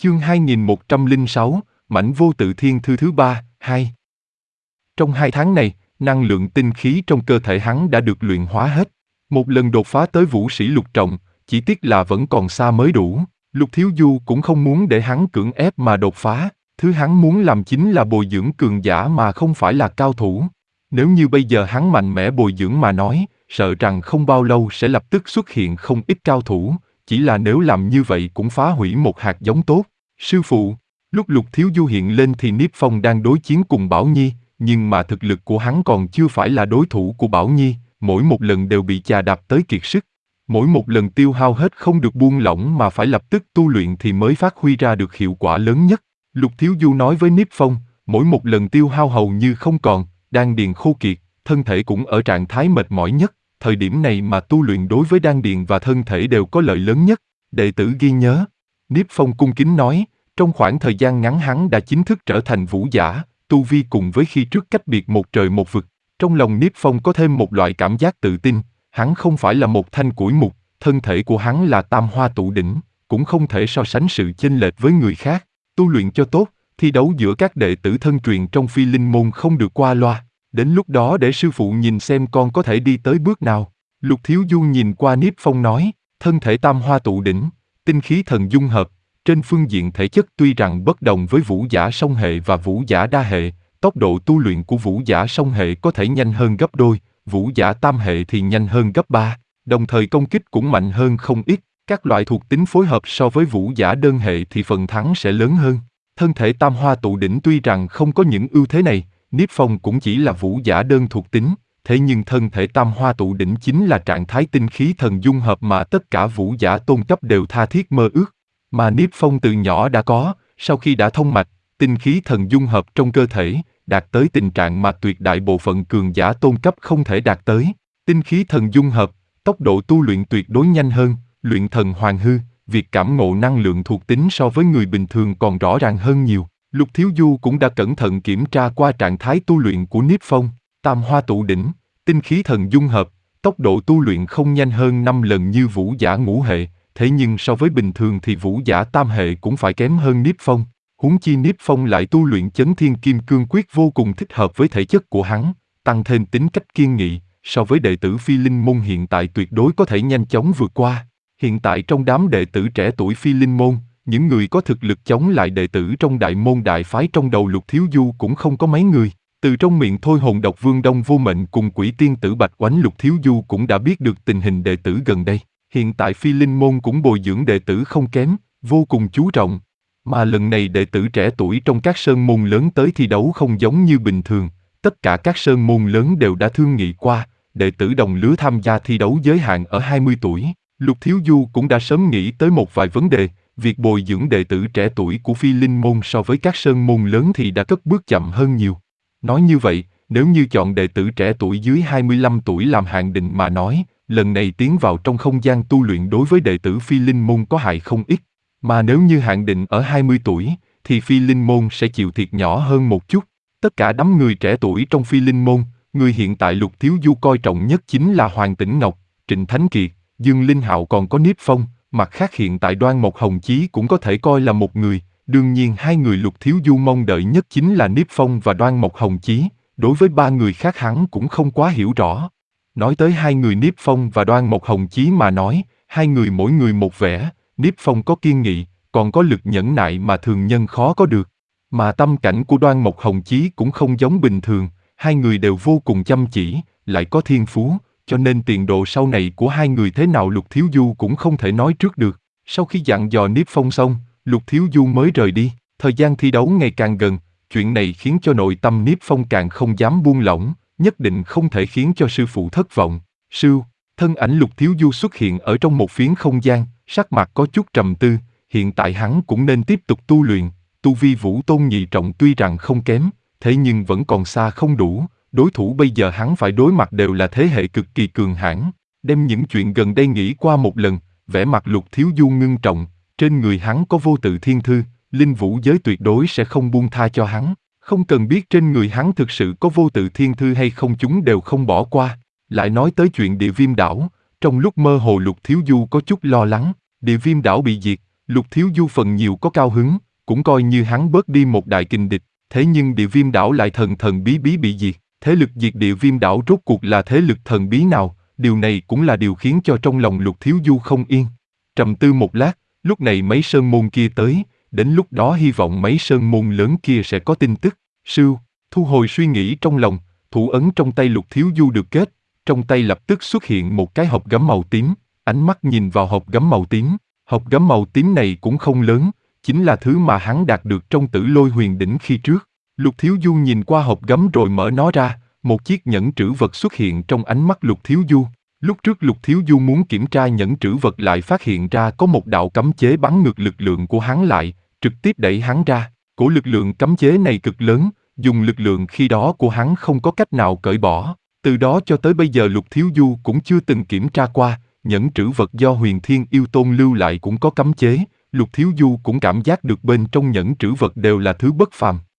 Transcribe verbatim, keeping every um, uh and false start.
Chương hai nghìn một trăm lẻ sáu, Mảnh vô tự thiên thư thứ ba, hai. Trong hai tháng này, năng lượng tinh khí trong cơ thể hắn đã được luyện hóa hết. Một lần đột phá tới vũ sĩ lục trọng, chỉ tiếc là vẫn còn xa mới đủ. Lục Thiếu Du cũng không muốn để hắn cưỡng ép mà đột phá. Thứ hắn muốn làm chính là bồi dưỡng cường giả mà không phải là cao thủ. Nếu như bây giờ hắn mạnh mẽ bồi dưỡng mà nói, sợ rằng không bao lâu sẽ lập tức xuất hiện không ít cao thủ. Chỉ là nếu làm như vậy cũng phá hủy một hạt giống tốt. Sư phụ, lúc Lục Thiếu Du hiện lên thì Niếp Phong đang đối chiến cùng Bảo Nhi, nhưng mà thực lực của hắn còn chưa phải là đối thủ của Bảo Nhi, mỗi một lần đều bị chà đạp tới kiệt sức. Mỗi một lần tiêu hao hết không được buông lỏng mà phải lập tức tu luyện thì mới phát huy ra được hiệu quả lớn nhất. Lục Thiếu Du nói với Niếp Phong, mỗi một lần tiêu hao hầu như không còn, đan điền khô kiệt, thân thể cũng ở trạng thái mệt mỏi nhất, thời điểm này mà tu luyện đối với đan điền và thân thể đều có lợi lớn nhất. Đệ tử ghi nhớ. Niếp Phong cung kính nói, trong khoảng thời gian ngắn hắn đã chính thức trở thành vũ giả, tu vi cùng với khi trước cách biệt một trời một vực. Trong lòng Niếp Phong có thêm một loại cảm giác tự tin, hắn không phải là một thanh củi mục, thân thể của hắn là tam hoa tụ đỉnh, cũng không thể so sánh sự chênh lệch với người khác. Tu luyện cho tốt, thi đấu giữa các đệ tử thân truyền trong Phi Linh môn không được qua loa, đến lúc đó để sư phụ nhìn xem con có thể đi tới bước nào. Lục Thiếu Du nhìn qua Niếp Phong nói, thân thể tam hoa tụ đỉnh, tinh khí thần dung hợp, trên phương diện thể chất tuy rằng bất đồng với vũ giả song hệ và vũ giả đa hệ, tốc độ tu luyện của vũ giả song hệ có thể nhanh hơn gấp đôi, vũ giả tam hệ thì nhanh hơn gấp ba, đồng thời công kích cũng mạnh hơn không ít, các loại thuộc tính phối hợp so với vũ giả đơn hệ thì phần thắng sẽ lớn hơn. Thân thể tam hoa tụ đỉnh tuy rằng không có những ưu thế này, Niếp Phong cũng chỉ là vũ giả đơn thuộc tính, thế nhưng thân thể tam hoa tụ đỉnh chính là trạng thái tinh khí thần dung hợp mà tất cả vũ giả tôn cấp đều tha thiết mơ ước. Mà Niếp Phong từ nhỏ đã có, sau khi đã thông mạch, tinh khí thần dung hợp trong cơ thể, đạt tới tình trạng mà tuyệt đại bộ phận cường giả tôn cấp không thể đạt tới. Tinh khí thần dung hợp, tốc độ tu luyện tuyệt đối nhanh hơn, luyện thần hoàn hư, việc cảm ngộ năng lượng thuộc tính so với người bình thường còn rõ ràng hơn nhiều. Lục Thiếu Du cũng đã cẩn thận kiểm tra qua trạng thái tu luyện của Niếp Phong, tam hoa tụ đỉnh, tinh khí thần dung hợp, tốc độ tu luyện không nhanh hơn năm lần như vũ giả ngũ hệ, thế nhưng so với bình thường thì vũ giả tam hệ cũng phải kém hơn Niếp Phong. Huống chi Niếp Phong lại tu luyện Chấn Thiên Kim Cương Quyết vô cùng thích hợp với thể chất của hắn, tăng thêm tính cách kiên nghị, so với đệ tử Phi Linh môn hiện tại tuyệt đối có thể nhanh chóng vượt qua. Hiện tại trong đám đệ tử trẻ tuổi Phi Linh môn, những người có thực lực chống lại đệ tử trong đại môn đại phái trong đầu Lục Thiếu Du cũng không có mấy người. Từ trong miệng Thôi Hồn Độc Vương Đông Vô Mệnh cùng Quỷ Tiên Tử Bạch Oánh, Lục Thiếu Du cũng đã biết được tình hình đệ tử gần đây. Hiện tại Phi Linh môn cũng bồi dưỡng đệ tử không kém, vô cùng chú trọng. Mà lần này đệ tử trẻ tuổi trong các sơn môn lớn tới thi đấu không giống như bình thường, tất cả các sơn môn lớn đều đã thương nghị qua, đệ tử đồng lứa tham gia thi đấu giới hạn ở hai mươi tuổi. Lục Thiếu Du cũng đã sớm nghĩ tới một vài vấn đề, việc bồi dưỡng đệ tử trẻ tuổi của Phi Linh môn so với các sơn môn lớn thì đã cất bước chậm hơn nhiều. Nói như vậy, nếu như chọn đệ tử trẻ tuổi dưới hai mươi lăm tuổi làm hạn định mà nói, lần này tiến vào trong không gian tu luyện đối với đệ tử Phi Linh môn có hại không ít. Mà nếu như hạn định ở hai mươi tuổi, thì Phi Linh môn sẽ chịu thiệt nhỏ hơn một chút. Tất cả đám người trẻ tuổi trong Phi Linh môn, người hiện tại Lục Thiếu Du coi trọng nhất chính là Hoàng Tĩnh Ngọc, Trịnh Thánh Kiệt, Dương Linh Hạo còn có Niếp Phong, mặt khác hiện tại Đoan Mộc Hồng Chí cũng có thể coi là một người. Đương nhiên hai người Lục Thiếu Du mong đợi nhất chính là Niếp Phong và Đoan Mộc Hồng Chí, đối với ba người khác hắn cũng không quá hiểu rõ. Nói tới hai người Niếp Phong và Đoan Mộc Hồng Chí mà nói, hai người mỗi người một vẻ, Niếp Phong có kiên nghị, còn có lực nhẫn nại mà thường nhân khó có được. Mà tâm cảnh của Đoan Mộc Hồng Chí cũng không giống bình thường, hai người đều vô cùng chăm chỉ, lại có thiên phú, cho nên tiền đồ sau này của hai người thế nào Lục Thiếu Du cũng không thể nói trước được. Sau khi dặn dò Niếp Phong xong, Lục Thiếu Du mới rời đi. Thời gian thi đấu ngày càng gần, chuyện này khiến cho nội tâm Niếp Phong càng không dám buông lỏng, nhất định không thể khiến cho sư phụ thất vọng. Sư, thân ảnh Lục Thiếu Du xuất hiện ở trong một phiến không gian, sắc mặt có chút trầm tư, hiện tại hắn cũng nên tiếp tục tu luyện, tu vi Vũ Tôn nhị trọng tuy rằng không kém, thế nhưng vẫn còn xa không đủ, đối thủ bây giờ hắn phải đối mặt đều là thế hệ cực kỳ cường hãn. Đem những chuyện gần đây nghĩ qua một lần, vẻ mặt Lục Thiếu Du ngưng trọng, trên người hắn có vô tự thiên thư, linh vũ giới tuyệt đối sẽ không buông tha cho hắn, không cần biết trên người hắn thực sự có vô tự thiên thư hay không chúng đều không bỏ qua. Lại nói tới chuyện Địa Viêm đảo, trong lúc mơ hồ Lục Thiếu Du có chút lo lắng, Địa Viêm đảo bị diệt, Lục Thiếu Du phần nhiều có cao hứng, cũng coi như hắn bớt đi một đại kình địch, thế nhưng địa viêm đảo lại thần thần bí bí bị diệt. Thế lực diệt địa viêm đảo rốt cuộc là thế lực thần bí nào, điều này cũng là điều khiến cho trong lòng Lục Thiếu Du không yên. Trầm tư một lát, lúc này mấy sơn môn kia tới, đến lúc đó hy vọng mấy sơn môn lớn kia sẽ có tin tức. Sưu, thu hồi suy nghĩ trong lòng, thủ ấn trong tay Lục Thiếu Du được kết, trong tay lập tức xuất hiện một cái hộp gấm màu tím, ánh mắt nhìn vào hộp gấm màu tím. Hộp gấm màu tím này cũng không lớn, chính là thứ mà hắn đạt được trong Tử Lôi Huyền Đỉnh khi trước. Lục Thiếu Du nhìn qua hộp gấm rồi mở nó ra, một chiếc nhẫn trữ vật xuất hiện trong ánh mắt Lục Thiếu Du. Lúc trước Lục Thiếu Du muốn kiểm tra nhẫn trữ vật lại phát hiện ra có một đạo cấm chế bắn ngược lực lượng của hắn lại, trực tiếp đẩy hắn ra. Cổ lực lượng cấm chế này cực lớn, dùng lực lượng khi đó của hắn không có cách nào cởi bỏ. Từ đó cho tới bây giờ Lục Thiếu Du cũng chưa từng kiểm tra qua, nhẫn trữ vật do Huyền Thiên Yêu Tôn lưu lại cũng có cấm chế, Lục Thiếu Du cũng cảm giác được bên trong nhẫn trữ vật đều là thứ bất phàm.